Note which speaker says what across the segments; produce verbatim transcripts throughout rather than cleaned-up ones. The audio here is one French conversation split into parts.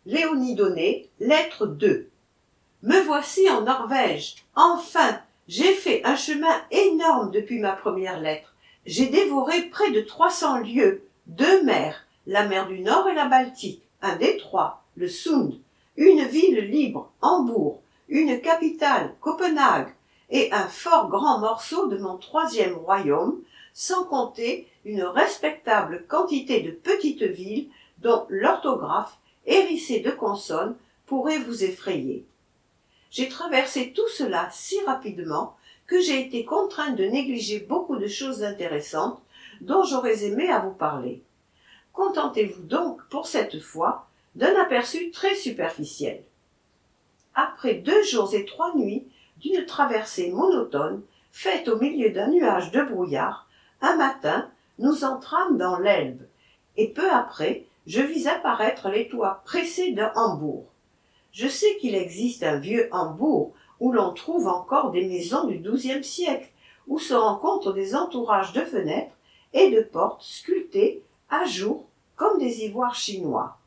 Speaker 1: Léonie Donné, lettre deux. Me voici en Norvège. Enfin, j'ai fait un chemin énorme depuis ma première lettre. J'ai dévoré près de trois cents lieues, deux mers, la mer du Nord et la Baltique, un détroit, le Sund, une ville libre, Hambourg, une capitale, Copenhague, et un fort grand morceau de mon troisième royaume, sans compter une respectable quantité de petites villes dont l'orthographe, hérissée de consonnes, pourrait vous effrayer. J'ai traversé tout cela si rapidement que j'ai été contrainte de négliger beaucoup de choses intéressantes dont j'aurais aimé à vous parler. Contentez-vous donc, pour cette fois, d'un aperçu très superficiel. Après deux jours et trois nuits d'une traversée monotone, faite au milieu d'un nuage de brouillard, un matin, nous entrâmes dans l'Elbe, et peu après, je vis apparaître les toits pressés de Hambourg. Je sais qu'il existe un vieux Hambourg où l'on trouve encore des maisons du douzième siècle, où se rencontrent des entourages de fenêtres et de portes sculptées à jour comme des ivoires chinois.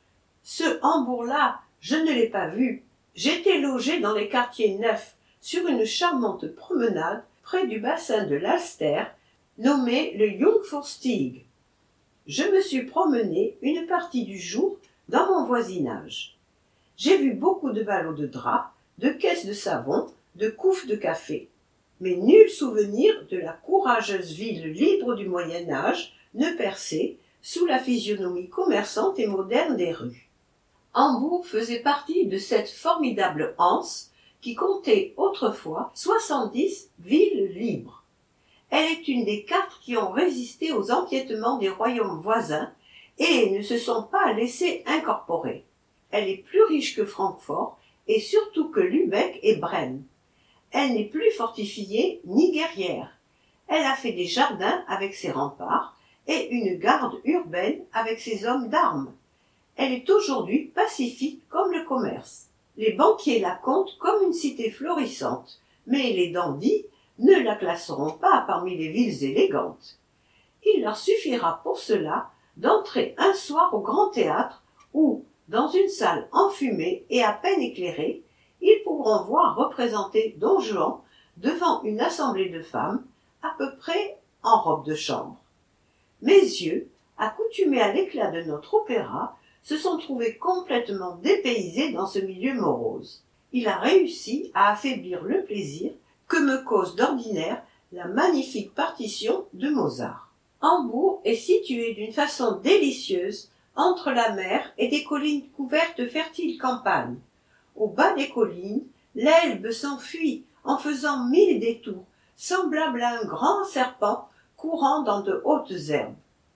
Speaker 1: Ce Hambourg-là, je ne l'ai pas vu. J'étais logé dans les quartiers neufs, sur une charmante promenade près du bassin de l'Alster, nommé le Jungfraustieg. Je me suis promené une partie du jour dans mon voisinage. J'ai vu beaucoup de ballots de draps, de caisses de savon, de couffes de café. Mais nul souvenir de la courageuse ville libre du Moyen-Âge ne perçait sous la physionomie commerçante et moderne des rues. Hambourg faisait partie de cette formidable anse qui comptait autrefois soixante-dix villes libres. Elle est une des quatre qui ont résisté aux empiétements des royaumes voisins et ne se sont pas laissées incorporer. Elle est plus riche que Francfort et surtout que Lübeck et Brême. Elle n'est plus fortifiée ni guerrière. Elle a fait des jardins avec ses remparts et une garde urbaine avec ses hommes d'armes. Elle est aujourd'hui pacifique comme le commerce. Les banquiers la comptent comme une cité florissante, mais les dandys ne la classeront pas parmi les villes élégantes. Il leur suffira pour cela d'entrer un soir au Grand Théâtre où, dans une salle enfumée et à peine éclairée, ils pourront voir représenter Don Juan devant une assemblée de femmes, à peu près en robe de chambre. Mes yeux, accoutumés à l'éclat de notre opéra, se sont trouvés complètement dépaysés dans ce milieu morose. Il a réussi à affaiblir le plaisir que me cause d'ordinaire la magnifique partition de Mozart. Hambourg est situé d'une façon délicieuse entre la mer et des collines couvertes de fertiles campagnes. Au bas des collines, l'Elbe s'enfuit en faisant mille détours, semblable à un grand serpent courant dans de hautes herbes.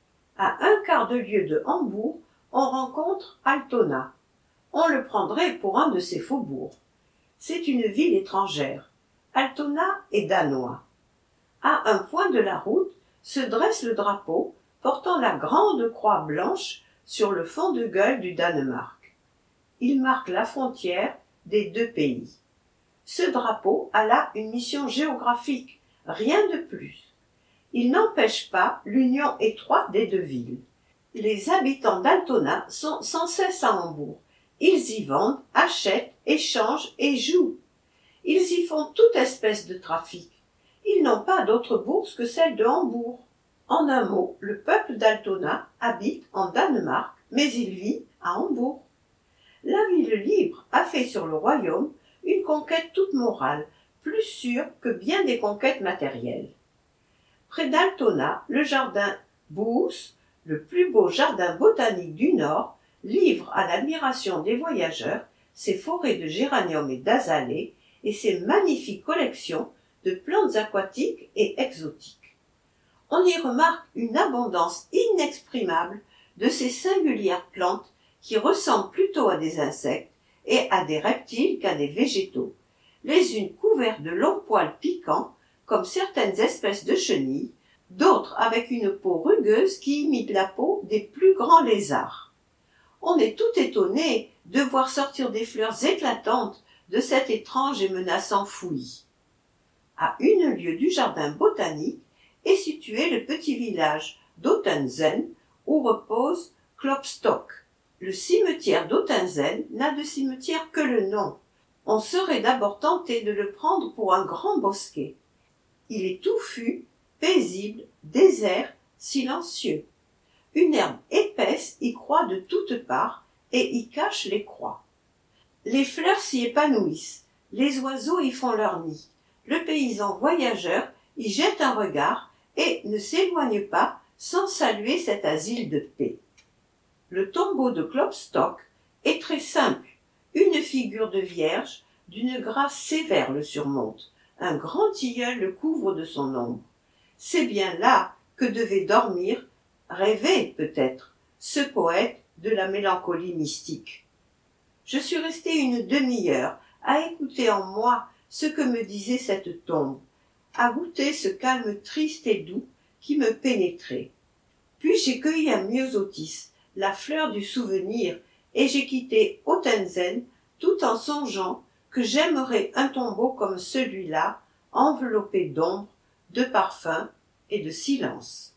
Speaker 1: À un quart de lieue de Hambourg, on rencontre Altona. On le prendrait pour un de ces faubourgs. C'est une ville étrangère. Altona est danois. À un point de la route se dresse le drapeau portant la grande croix blanche sur le fond de gueule du Danemark. Il marque la frontière des deux pays. Ce drapeau a là une mission géographique, rien de plus. Il n'empêche pas l'union étroite des deux villes. Les habitants d'Altona sont sans cesse à Hambourg. Ils y vendent, achètent, échangent et jouent. Ils y font toute espèce de trafic. Ils n'ont pas d'autre bourse que celle de Hambourg. En un mot, le peuple d'Altona habite en Danemark, mais il vit à Hambourg. La ville libre a fait sur le royaume une conquête toute morale, plus sûre que bien des conquêtes matérielles. Près d'Altona, le jardin Boos, le plus beau jardin botanique du Nord, livre à l'admiration des voyageurs ses forêts de géraniums et d'azalées et ses magnifiques collections de plantes aquatiques et exotiques. On y remarque une abondance inexprimable de ces singulières plantes qui ressemblent plutôt à des insectes et à des reptiles qu'à des végétaux, les unes couvertes de longs poils piquants, comme certaines espèces de chenilles, d'autres avec une peau rugueuse qui imite la peau des plus grands lézards. On est tout étonné de voir sortir des fleurs éclatantes de cet étrange et menaçant fouillis. À une lieue du jardin botanique est situé le petit village d'Ottensen où repose Klopstock. Le cimetière d'Ottensen n'a de cimetière que le nom. On serait d'abord tenté de le prendre pour un grand bosquet. Il est touffu, paisible, désert, silencieux. Une herbe épaisse y croît de toutes parts et y cache les croix. Les fleurs s'y épanouissent, les oiseaux y font leur nid. Le paysan voyageur y jette un regard et ne s'éloigne pas sans saluer cet asile de paix. Le tombeau de Klopstock est très simple. Une figure de vierge d'une grâce sévère le surmonte. Un grand tilleul le couvre de son ombre. C'est bien là que devait dormir, rêver peut-être, ce poète de la mélancolie mystique. Je suis resté une demi-heure à écouter en moi ce que me disait cette tombe, à goûter ce calme triste et doux qui me pénétrait. Puis j'ai cueilli un myosotis, la fleur du souvenir, et j'ai quitté Ottensen tout en songeant que j'aimerais un tombeau comme celui-là, enveloppé d'ombre, de parfum et de silence.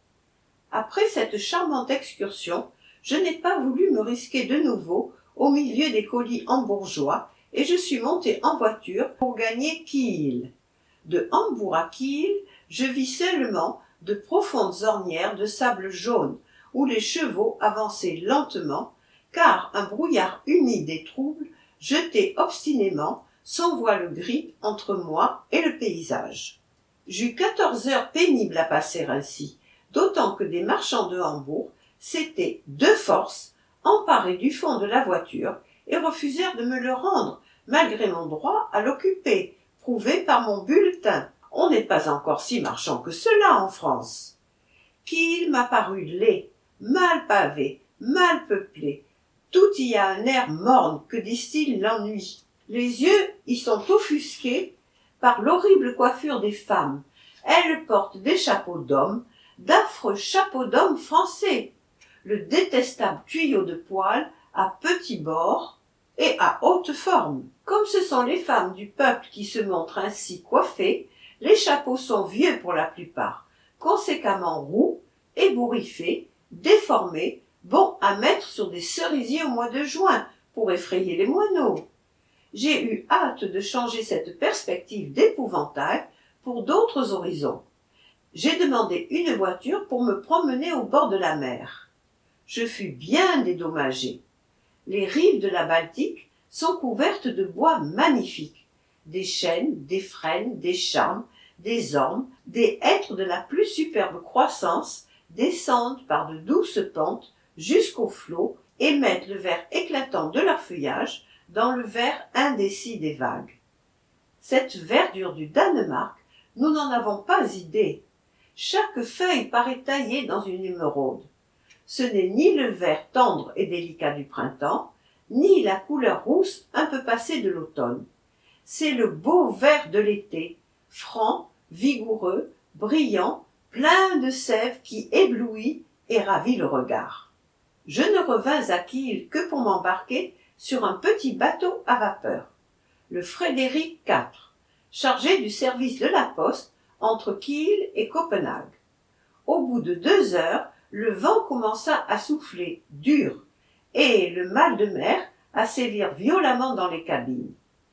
Speaker 1: Après cette charmante excursion, je n'ai pas voulu me risquer de nouveau au milieu des colis hambourgeois et je suis monté en voiture pour gagner Kiel. De Hambourg à Kiel, je vis seulement de profondes ornières de sable jaune où les chevaux avançaient lentement, car un brouillard humide et trouble jetait obstinément son voile gris entre moi et le paysage. J'eus quatorze heures pénibles à passer ainsi, d'autant que des marchands de Hambourg s'étaient, de force, emparés du fond de la voiture et refusèrent de me le rendre, malgré mon droit à l'occuper, prouvé par mon bulletin. On n'est pas encore si marchand que cela en France. Kiel m'a paru laid, mal pavé, mal peuplé. Tout y a un air morne que distille l'ennui. Les yeux y sont offusqués par l'horrible coiffure des femmes. Elles portent des chapeaux d'hommes, d'affreux chapeaux d'hommes français. Le détestable tuyau de poil à petits bords et à haute forme. Comme ce sont les femmes du peuple qui se montrent ainsi coiffées, les chapeaux sont vieux pour la plupart, conséquemment roux, ébouriffés, déformés, bons à mettre sur des cerisiers au mois de juin pour effrayer les moineaux. J'ai eu hâte de changer cette perspective d'épouvantail pour d'autres horizons. J'ai demandé une voiture pour me promener au bord de la mer. Je fus bien dédommagé. Les rives de la Baltique sont couvertes de bois magnifiques, des chênes, des frênes, des charmes, des ormes, des hêtres de la plus superbe croissance descendent par de douces pentes jusqu'aux flots et mettent le vert éclatant de leur feuillage dans le vert indécis des vagues. Cette verdure du Danemark, nous n'en avons pas idée. Chaque feuille paraît taillée dans une émeraude. Ce n'est ni le vert tendre et délicat du printemps, ni la couleur rousse un peu passée de l'automne. C'est le beau vert de l'été, franc, vigoureux, brillant, plein de sève qui éblouit et ravit le regard. Je ne revins à Kiel que pour m'embarquer sur un petit bateau à vapeur, le Frédéric quatre, chargé du service de la poste entre Kiel et Copenhague. Au bout de deux heures, le vent commença à souffler dur et le mal de mer à sévir violemment dans les cabines.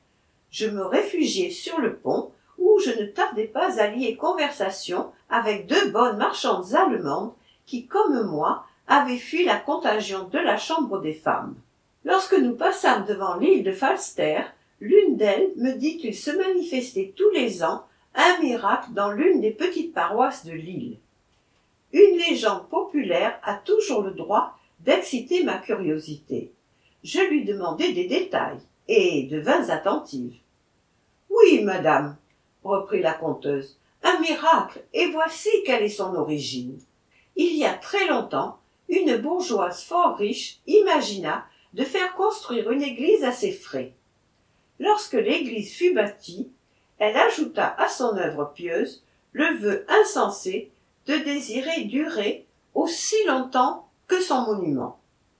Speaker 1: Je me réfugiai sur le pont où je ne tardai pas à lier conversation avec deux bonnes marchandes allemandes qui, comme moi, avaient fui la contagion de la chambre des femmes. Lorsque nous passâmes devant l'île de Falster, l'une d'elles me dit qu'il se manifestait tous les ans un miracle dans l'une des petites paroisses de l'île. Une légende populaire a toujours le droit d'exciter ma curiosité. Je lui demandai des détails et devins attentive. « Oui, madame, reprit la conteuse, un miracle, et voici quelle est son origine. Il y a très longtemps, une bourgeoise fort riche imagina de faire construire une église à ses frais. Lorsque l'église fut bâtie, elle ajouta à son œuvre pieuse le vœu insensé de désirer durer aussi longtemps que son monument.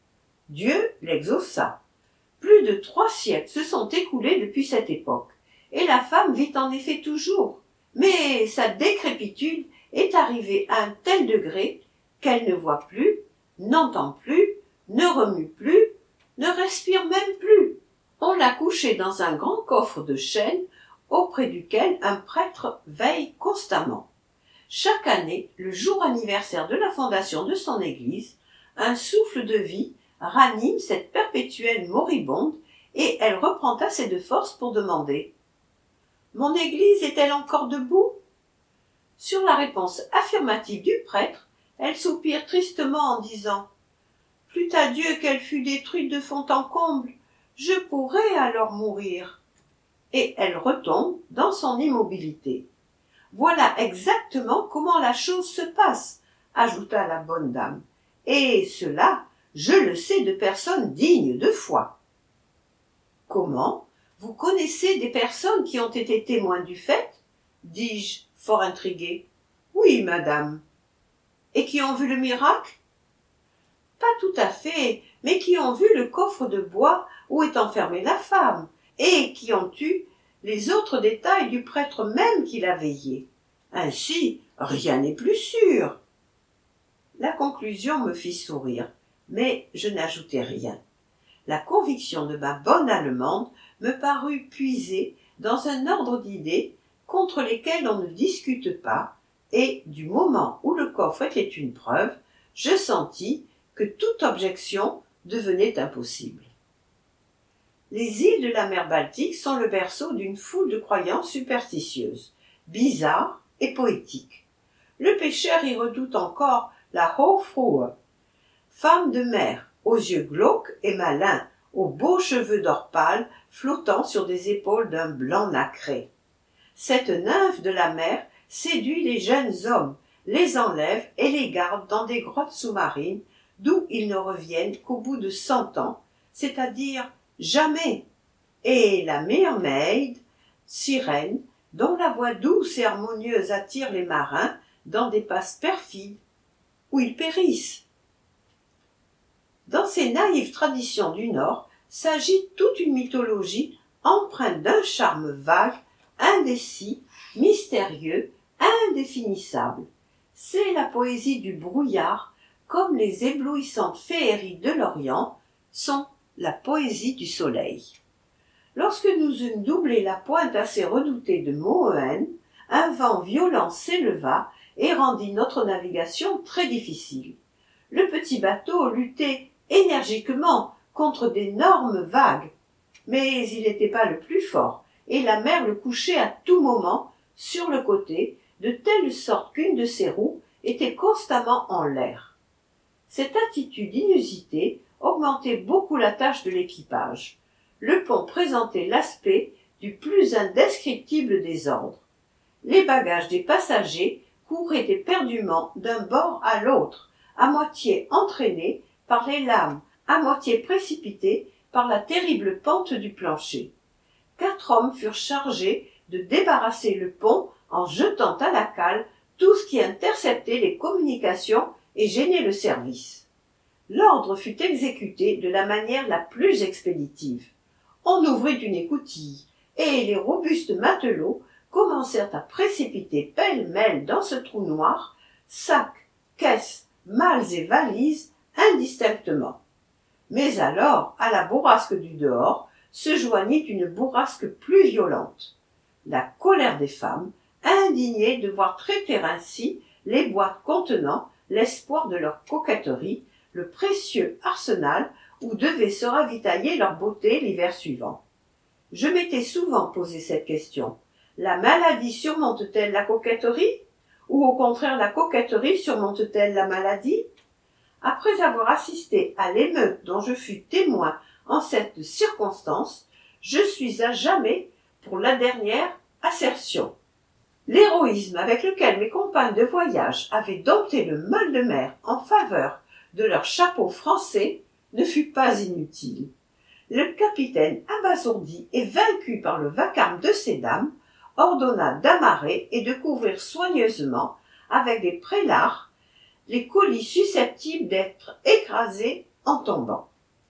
Speaker 1: Dieu l'exauça. Plus de trois siècles se sont écoulés depuis cette époque, et la femme vit en effet toujours, mais sa décrépitude est arrivée à un tel degré qu'elle ne voit plus, n'entend plus, ne remue plus, ne respire même plus. On l'a couché dans un grand coffre de chêne auprès duquel un prêtre veille constamment. Chaque année, le jour anniversaire de la fondation de son église, un souffle de vie ranime cette perpétuelle moribonde et elle reprend assez de force pour demander « Mon église est-elle encore debout ?» Sur la réponse affirmative du prêtre, elle soupire tristement en disant « Plût à Dieu qu'elle fût détruite de fond en comble, je pourrais alors mourir. » Et elle retombe dans son immobilité. Voilà exactement comment la chose se passe, ajouta la bonne dame. Et cela, je le sais de personnes dignes de foi. Comment? Vous connaissez des personnes qui ont été témoins du fait? Dis-je, fort intrigué. Oui, madame. Et qui ont vu le miracle? Pas tout à fait, mais qui ont vu le coffre de bois où est enfermée la femme, et qui ont eu les autres détails du prêtre même qui l'a veillé. Ainsi, rien n'est plus sûr. La conclusion me fit sourire, mais je n'ajoutai rien. La conviction de ma bonne Allemande me parut puisée dans un ordre d'idées contre lesquelles on ne discute pas, et du moment où le coffre était une preuve, je sentis que toute objection devenait impossible. Les îles de la mer Baltique sont le berceau d'une foule de croyances superstitieuses, bizarres et poétiques. Le pêcheur y redoute encore la Hofruhe, femme de mer, aux yeux glauques et malins, aux beaux cheveux d'or pâle flottant sur des épaules d'un blanc nacré. Cette nymphe de la mer séduit les jeunes hommes, les enlève et les garde dans des grottes sous-marines d'où ils ne reviennent qu'au bout de cent ans, c'est-à-dire jamais. Et la mermaid, sirène, dont la voix douce et harmonieuse attire les marins dans des passes perfides, où ils périssent. Dans ces naïves traditions du Nord s'agite toute une mythologie empreinte d'un charme vague, indécis, mystérieux, indéfinissable. C'est la poésie du brouillard, comme les éblouissantes féeries de l'Orient sont la poésie du soleil. Lorsque nous eûmes doublé la pointe assez redoutée de Mohen, un vent violent s'éleva et rendit notre navigation très difficile. Le petit bateau luttait énergiquement contre d'énormes vagues, mais il n'était pas le plus fort, et la mer le couchait à tout moment sur le côté, de telle sorte qu'une de ses roues était constamment en l'air. Cette attitude inusitée augmentait beaucoup la tâche de l'équipage. Le pont présentait l'aspect du plus indescriptible désordre. Les bagages des passagers couraient éperdument d'un bord à l'autre, à moitié entraînés par les lames, à moitié précipités par la terrible pente du plancher. Quatre hommes furent chargés de débarrasser le pont en jetant à la cale tout ce qui interceptait les communications et gênait le service. L'ordre fut exécuté de la manière la plus expéditive. On ouvrit une écoutille, et les robustes matelots commencèrent à précipiter pêle-mêle dans ce trou noir sacs, caisses, malles et valises indistinctement. Mais alors, à la bourrasque du dehors, se joignit une bourrasque plus violente. La colère des femmes, indignées de voir traiter ainsi les boîtes contenant l'espoir de leur coquetterie, le précieux arsenal où devait se ravitailler leur beauté l'hiver suivant. Je m'étais souvent posé cette question. La maladie surmonte-t-elle la coquetterie? Ou au contraire la coquetterie surmonte-t-elle la maladie? Après avoir assisté à l'émeute dont je fus témoin en cette circonstance, je suis à jamais pour la dernière assertion. L'héroïsme avec lequel mes compagnes de voyage avaient dompté le mal de mer en faveur de leur chapeau français ne fut pas inutile. Le capitaine, abasourdi et vaincu par le vacarme de ces dames, ordonna d'amarrer et de couvrir soigneusement, avec des prélards, les colis susceptibles d'être écrasés en tombant.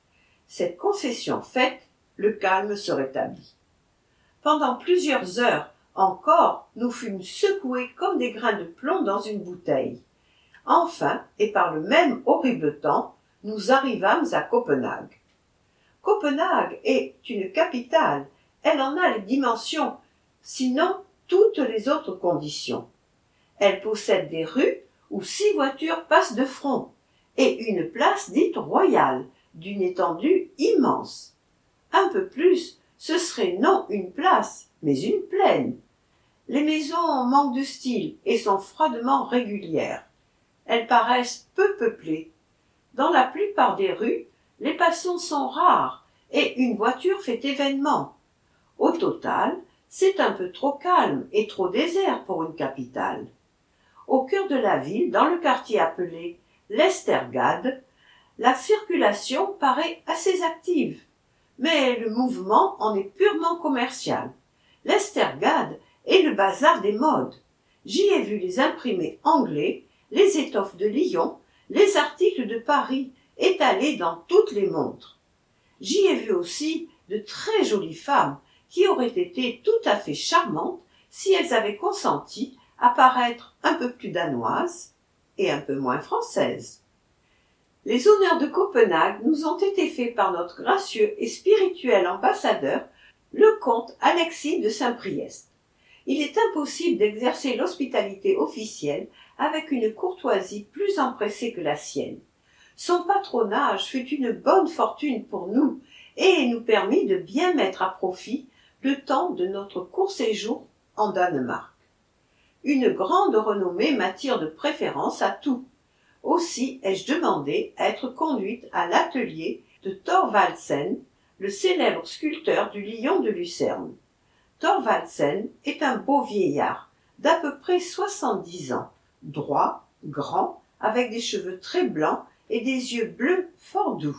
Speaker 1: Cette concession faite, le calme se rétablit. Pendant plusieurs heures encore, nous fûmes secoués comme des grains de plomb dans une bouteille. Enfin, et par le même horrible temps, nous arrivâmes à Copenhague. Copenhague est une capitale, elle en a les dimensions, sinon toutes les autres conditions. Elle possède des rues où six voitures passent de front, et une place dite royale, d'une étendue immense. Un peu plus, ce serait non une place, mais une plaine. Les maisons manquent de style et sont froidement régulières. Elles paraissent peu peuplées. Dans la plupart des rues, les passants sont rares et une voiture fait événement. Au total, c'est un peu trop calme et trop désert pour une capitale. Au cœur de la ville, dans le quartier appelé l'Estergade, la circulation paraît assez active, mais le mouvement en est purement commercial. L'Estergade est le bazar des modes. J'y ai vu les imprimés anglais, les étoffes de Lyon, les articles de Paris étalés dans toutes les montres. J'y ai vu aussi de très jolies femmes qui auraient été tout à fait charmantes si elles avaient consenti à paraître un peu plus danoises et un peu moins françaises. Les honneurs de Copenhague nous ont été faits par notre gracieux et spirituel ambassadeur, le comte Alexis de Saint-Priest. Il est impossible d'exercer l'hospitalité officielle avec une courtoisie plus empressée que la sienne. Son patronage fut une bonne fortune pour nous et nous permit de bien mettre à profit le temps de notre court séjour en Danemark. Une grande renommée m'attire de préférence à tout. Aussi ai-je demandé à être conduite à l'atelier de Thorvaldsen, le célèbre sculpteur du lion de Lucerne. Thorvaldsen est un beau vieillard, d'à peu près soixante-dix ans, droit, grand, avec des cheveux très blancs et des yeux bleus fort doux.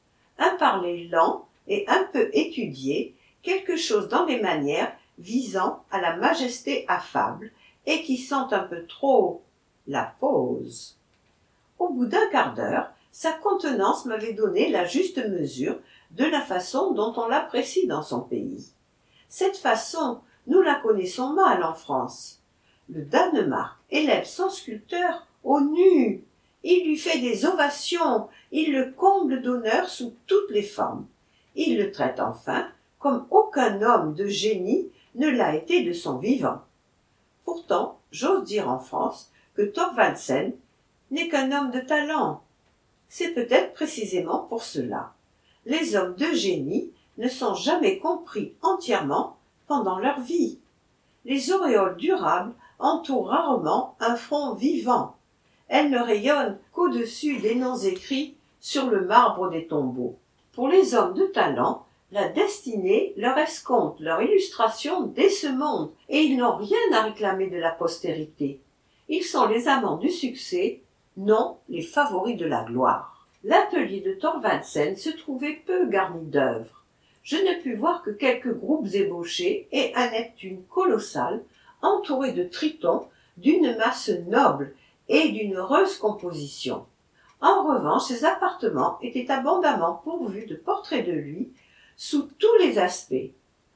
Speaker 1: Un parler lent et un peu étudié, quelque chose dans les manières visant à la majesté affable et qui sent un peu trop la pose. Au bout d'un quart d'heure, sa contenance m'avait donné la juste mesure de la façon dont on l'apprécie dans son pays. Cette façon, nous la connaissons mal en France. Le Danemark élève son sculpteur au nu. Il lui fait des ovations, il le comble d'honneur sous toutes les formes. Il le traite enfin comme aucun homme de génie ne l'a été de son vivant. Pourtant, j'ose dire en France que Thorvaldsen n'est qu'un homme de talent. C'est peut-être précisément pour cela. Les hommes de génie ne sont jamais compris entièrement pendant leur vie. Les auréoles durables entourent rarement un front vivant. Elles ne rayonnent qu'au-dessus des noms écrits sur le marbre des tombeaux. Pour les hommes de talent, la destinée leur escompte leur illustration dès ce monde, et ils n'ont rien à réclamer de la postérité. Ils sont les amants du succès, non les favoris de la gloire. L'atelier de Thorvaldsen se trouvait peu garni d'œuvres. Je ne pus voir que quelques groupes ébauchés et un Neptune colossal, entouré de tritons d'une masse noble et d'une heureuse composition. En revanche, ses appartements étaient abondamment pourvus de portraits de lui, sous tous les aspects.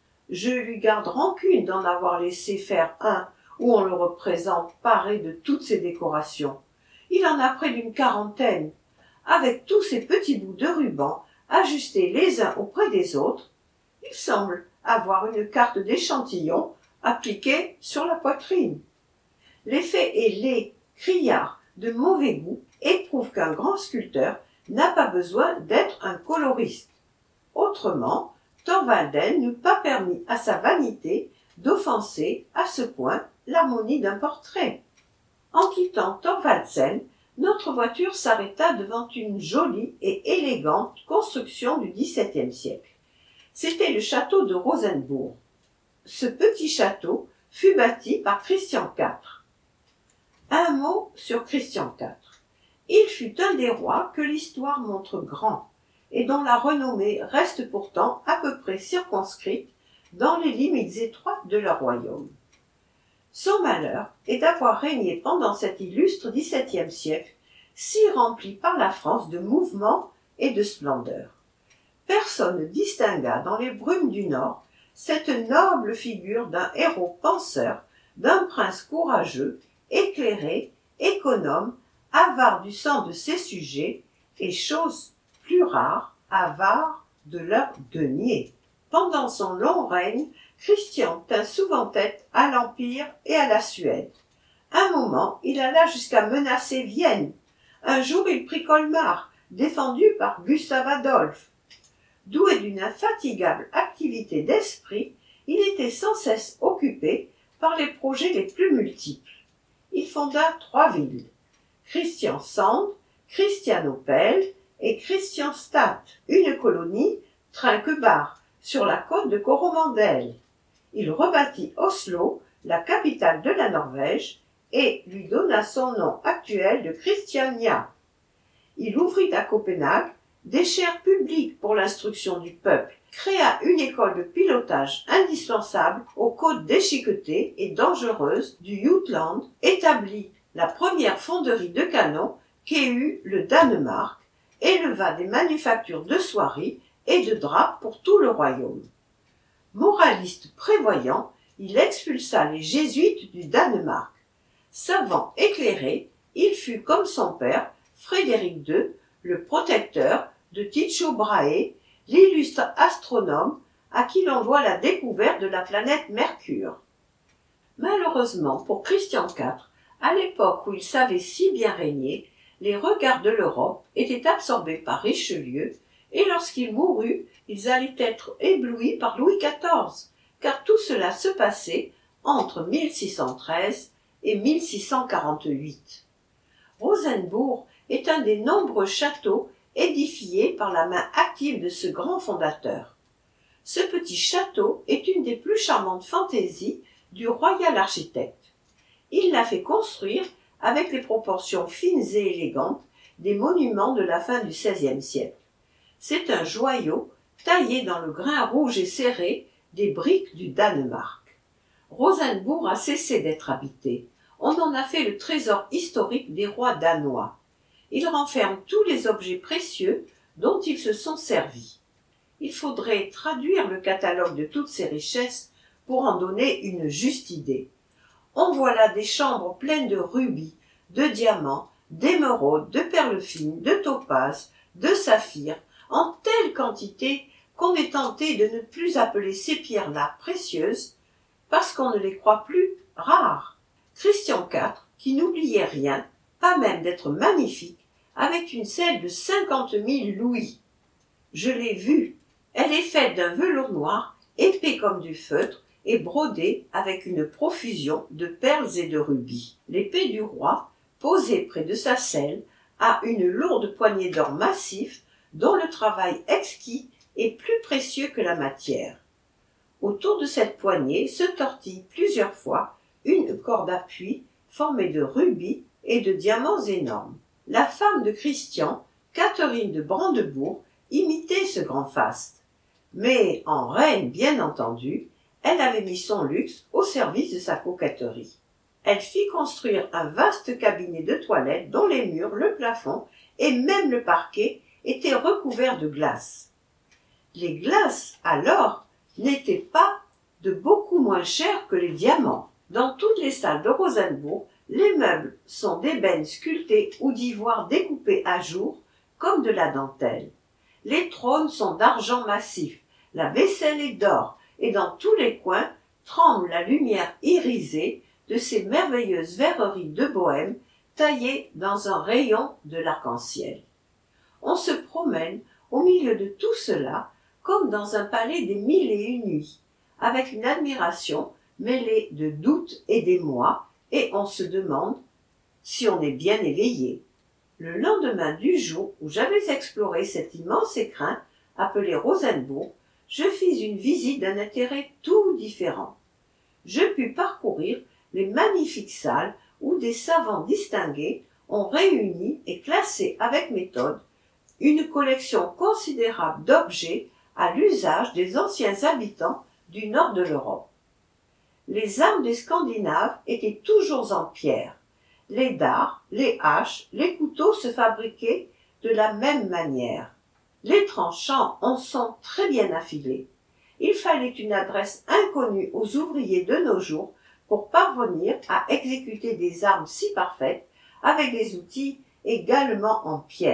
Speaker 1: Je lui garde rancune d'en avoir laissé faire un où on le représente paré de toutes ses décorations. Il en a près d'une quarantaine, avec tous ces petits bouts de ruban ajustés les uns auprès des autres. Il semble avoir une carte d'échantillon appliquée sur la poitrine. L'effet est laid, criard, de mauvais goût et prouve qu'un grand sculpteur n'a pas besoin d'être un coloriste. Autrement, Thorvaldsen n'eût pas permis à sa vanité d'offenser à ce point l'harmonie d'un portrait. En quittant Thorvaldsen, notre voiture s'arrêta devant une jolie et élégante construction du dix-septième siècle. C'était le château de Rosenbourg. Ce petit château fut bâti par Christian quatre. Un mot sur Christian quatre. Il fut un des rois que l'histoire montre grand, et dont la renommée reste pourtant à peu près circonscrite dans les limites étroites de leur royaume. Son malheur est d'avoir régné pendant cet illustre dix-septième siècle, si rempli par la France de mouvements et de splendeur. Personne ne distingua dans les brumes du Nord cette noble figure d'un héros penseur, d'un prince courageux, éclairé, économe, avare du sang de ses sujets, et chose plus rare, avares de leurs deniers. Pendant son long règne, Christian tint souvent tête à l'Empire et à la Suède. Un moment, il alla jusqu'à menacer Vienne. Un jour, il prit Colmar, défendu par Gustave Adolphe. Doué d'une infatigable activité d'esprit, il était sans cesse occupé par les projets les plus multiples. Il fonda trois villes, Christiansand, Christianopel et Christianstad, une colonie, Trinquebar, sur la côte de Coromandel. Il rebâtit Oslo, la capitale de la Norvège, et lui donna son nom actuel de Christiania. Il ouvrit à Copenhague des chaires publiques pour l'instruction du peuple, créa une école de pilotage indispensable aux côtes déchiquetées et dangereuses du Jutland, établit la première fonderie de canons qu'ait eue le Danemark, éleva des manufactures de soieries et de draps pour tout le royaume. Moraliste prévoyant, il expulsa les jésuites du Danemark. Savant éclairé, il fut comme son père, Frédéric deux, le protecteur de Tycho Brahe, l'illustre astronome à qui l'on doit la découverte de la planète Mercure. Malheureusement pour Christian quatre, à l'époque où il savait si bien régner, les regards de l'Europe étaient absorbés par Richelieu, et lorsqu'il mourut, ils allaient être éblouis par Louis quatorze, car tout cela se passait entre mille six cent treize et mille six cent quarante-huit. Rosenbourg est un des nombreux châteaux édifiés par la main active de ce grand fondateur. Ce petit château est une des plus charmantes fantaisies du royal architecte. Il l'a fait construire avec les proportions fines et élégantes des monuments de la fin du seizième siècle. C'est un joyau taillé dans le grain rouge et serré des briques du Danemark. Rosenbourg a cessé d'être habité. On en a fait le trésor historique des rois danois. Il renferme tous les objets précieux dont ils se sont servis. Il faudrait traduire le catalogue de toutes ces richesses pour en donner une juste idée. On voit là des chambres pleines de rubis, de diamants, d'émeraudes, de perles fines, de topazes, de saphirs, en telle quantité qu'on est tenté de ne plus appeler ces pierres-là précieuses, parce qu'on ne les croit plus rares. Christian quatre, qui n'oubliait rien, pas même d'être magnifique, avait une selle de cinquante mille louis. Je l'ai vue. Elle est faite d'un velours noir, épais comme du feutre, et brodée avec une profusion de perles et de rubis. L'épée du roi, posée près de sa selle, a une lourde poignée d'or massif, dont le travail exquis est plus précieux que la matière. Autour de cette poignée se tortille plusieurs fois une corde à puits formée de rubis et de diamants énormes. La femme de Christian, Catherine de Brandebourg, imitait ce grand faste. Mais, en reine bien entendu, elle avait mis son luxe au service de sa coquetterie. Elle fit construire un vaste cabinet de toilette dont les murs, le plafond et même le parquet étaient recouverts de glace. Les glaces, alors, n'étaient pas de beaucoup moins chères que les diamants. Dans toutes les salles de Rosenbourg, les meubles sont d'ébène sculpté ou d'ivoire découpé à jour, comme de la dentelle. Les trônes sont d'argent massif, la vaisselle est d'or, et dans tous les coins tremble la lumière irisée de ces merveilleuses verreries de Bohême taillées dans un rayon de l'arc-en-ciel. On se promène au milieu de tout cela comme dans un palais des mille et une nuits, avec une admiration mêlée de doute et d'émoi, et on se demande si on est bien éveillé. Le lendemain du jour où j'avais exploré cet immense écrin appelé Rosenbourg, je fis une visite d'un intérêt tout différent. Je pus parcourir les magnifiques salles où des savants distingués ont réuni et classé avec méthode une collection considérable d'objets à l'usage des anciens habitants du nord de l'Europe. Les armes des Scandinaves étaient toujours en pierre. Les dards, les haches, les couteaux se fabriquaient de la même manière. Les tranchants en sont très bien affilés. Il fallait une adresse inconnue aux ouvriers de nos jours pour parvenir à exécuter des armes si parfaites avec des outils également en pierre.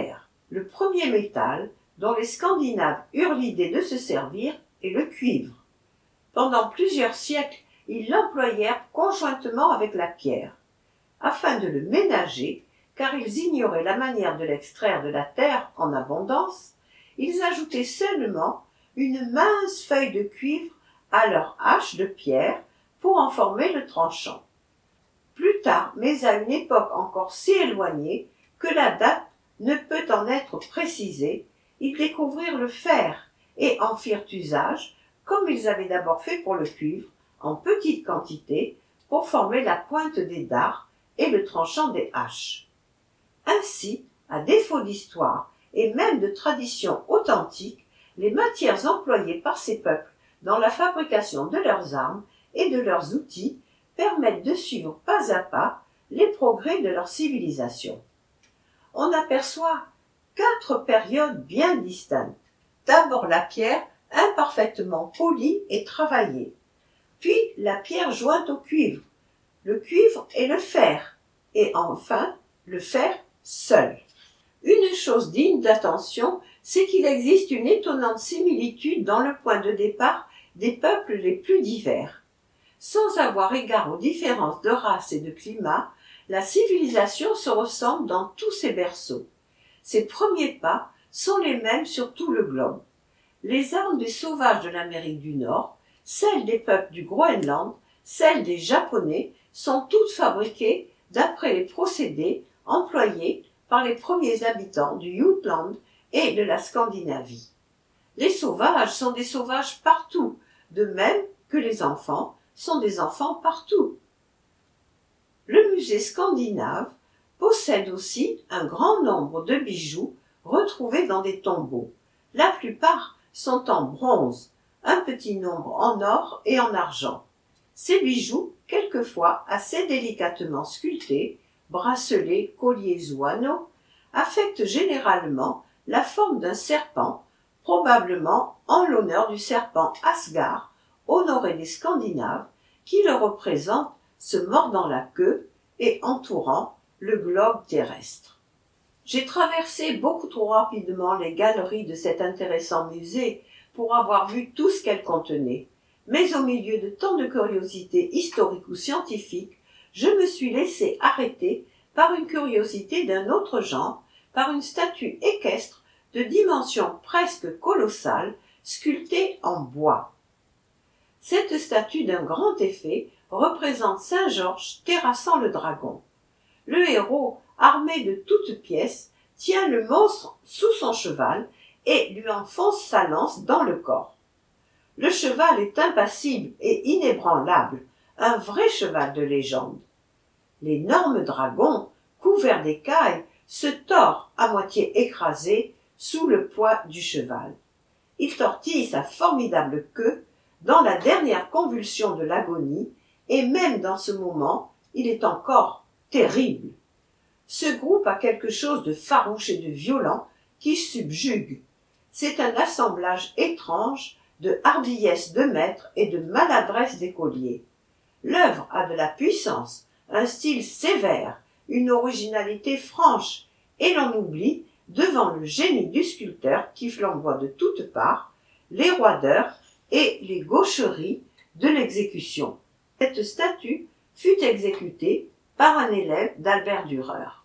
Speaker 1: Le premier métal dont les Scandinaves eurent l'idée de se servir est le cuivre. Pendant plusieurs siècles, ils l'employèrent conjointement avec la pierre. Afin de le ménager, car ils ignoraient la manière de l'extraire de la terre en abondance, ils ajoutaient seulement une mince feuille de cuivre à leur hache de pierre pour en former le tranchant. Plus tard, mais à une époque encore si éloignée que la date ne peut en être précisée, ils découvrirent le fer et en firent usage, comme ils avaient d'abord fait pour le cuivre, en petite quantité, pour former la pointe des dards et le tranchant des haches. Ainsi, à défaut d'histoire et même de tradition authentique, les matières employées par ces peuples dans la fabrication de leurs armes et de leurs outils permettent de suivre pas à pas les progrès de leur civilisation. On aperçoit quatre périodes bien distinctes. D'abord la pierre imparfaitement polie et travaillée, puis la pierre jointe au cuivre, le cuivre et le fer, et enfin le fer seul. Une chose digne d'attention, c'est qu'il existe une étonnante similitude dans le point de départ des peuples les plus divers. Sans avoir égard aux différences de race et de climat, la civilisation se ressemble dans tous ses berceaux. Ses premiers pas sont les mêmes sur tout le globe. Les armes des sauvages de l'Amérique du Nord, celles des peuples du Groenland, celles des Japonais, sont toutes fabriquées d'après les procédés employés par les premiers habitants du Jutland et de la Scandinavie. Les sauvages sont des sauvages partout, de même que les enfants sont des enfants partout. Le musée scandinave possède aussi un grand nombre de bijoux retrouvés dans des tombeaux. La plupart sont en bronze, un petit nombre en or et en argent. Ces bijoux, quelquefois assez délicatement sculptés, bracelets, colliers ou anneaux, affectent généralement la forme d'un serpent, probablement en l'honneur du serpent Asgard, honoré des Scandinaves, qui le représente se mordant la queue et entourant le globe terrestre. J'ai traversé beaucoup trop rapidement les galeries de cet intéressant musée pour avoir vu tout ce qu'elle contenait, mais au milieu de tant de curiosités historiques ou scientifiques, je me suis laissé arrêter par une curiosité d'un autre genre, par une statue équestre de dimensions presque colossales, sculptée en bois. Cette statue d'un grand effet représente saint Georges terrassant le dragon. Le héros, armé de toutes pièces, tient le monstre sous son cheval et lui enfonce sa lance dans le corps. Le cheval est impassible et inébranlable, un vrai cheval de légende. L'énorme dragon, couvert d'écailles, se tord à moitié écrasé sous le poids du cheval. Il tortille sa formidable queue dans la dernière convulsion de l'agonie, et même dans ce moment, il est encore terrible. Ce groupe a quelque chose de farouche et de violent qui subjugue. C'est un assemblage étrange de hardiesse de maître et de maladresse d'écolier. L'œuvre a de la puissance, un style sévère, une originalité franche, et l'on oublie, devant le génie du sculpteur qui flamboie de toutes parts, les roideurs et les gaucheries de l'exécution. Cette statue fut exécutée par un élève d'Albert Dürer.